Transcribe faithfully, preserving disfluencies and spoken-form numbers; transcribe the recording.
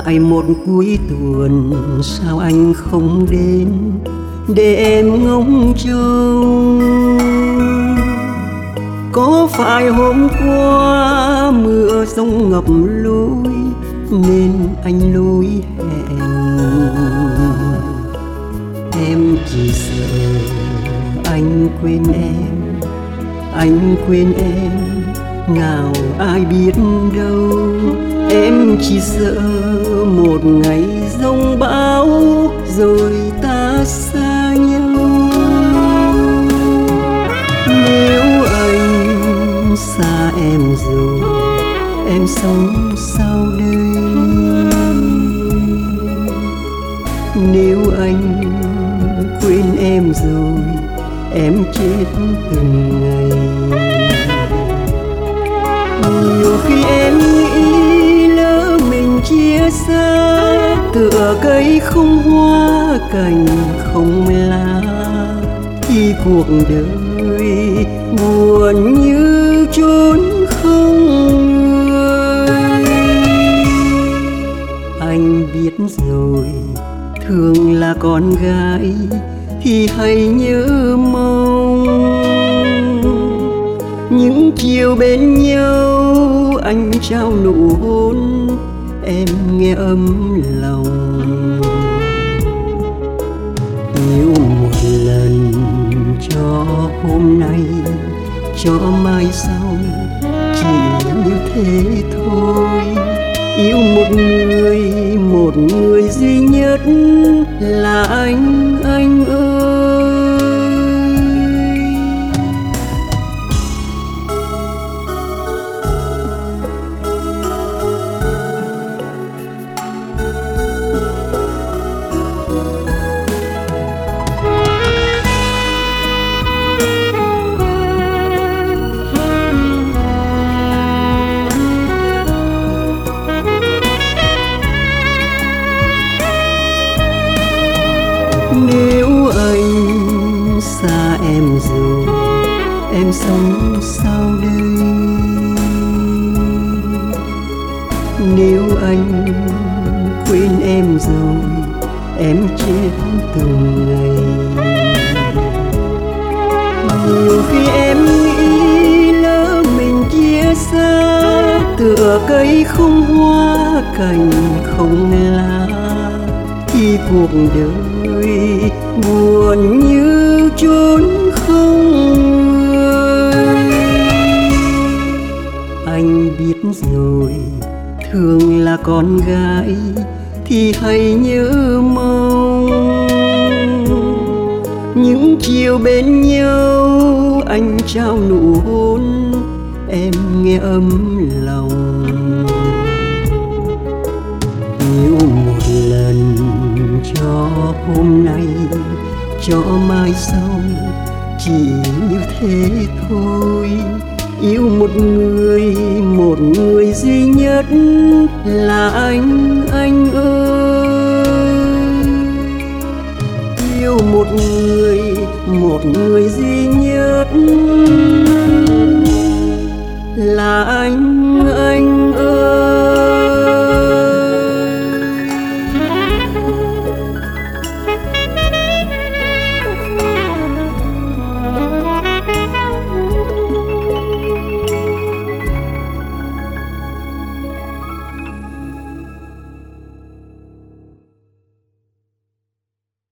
lại một cuối tuần sao anh không đến để em ngóng trông? Có phải hôm qua mưa giông ngập lối nên anh lối hẹn? Em chỉ sợ anh quên em, anh quên em, nào ai biết đâu. Em chỉ sợ một ngày giông bão rồi ta xa nhau. Nếu anh xa em rồi, em sống sao đây? Nếu anh quên em rồi, em chết từng ngày. Nhiều khi em nghĩ lỡ mình chia xa, tựa cây không hoa cành không lá, thì cuộc đời buồn như chốn không người. Anh biết rồi, thường là con gái thì hay nhớ mong. Những chiều bên nhau anh trao nụ hôn, em nghe ấm lòng. Yêu một lần cho hôm nay, cho mai sau, chỉ như thế thôi. Yêu một người, một người duy nhất là anh, anh ơi. Nếu anh xa em rồi, em sống sao đây? Nếu anh quên em rồi, em chết từng ngày. Nhiều khi em nghĩ lỡ mình chia xa, tựa cây không hoa cành không lá, thì cuộc đời buồn như chốn không người. Anh biết rồi, thường là con gái thì hay nhớ mong. Những chiều bên nhau anh trao nụ hôn, em nghe ấm lòng. Yêu một lần cho hôm nay, cho mai sau, chỉ như thế thôi. Yêu một người, một người duy nhất là anh, anh ơi. Yêu một người, một người duy nhất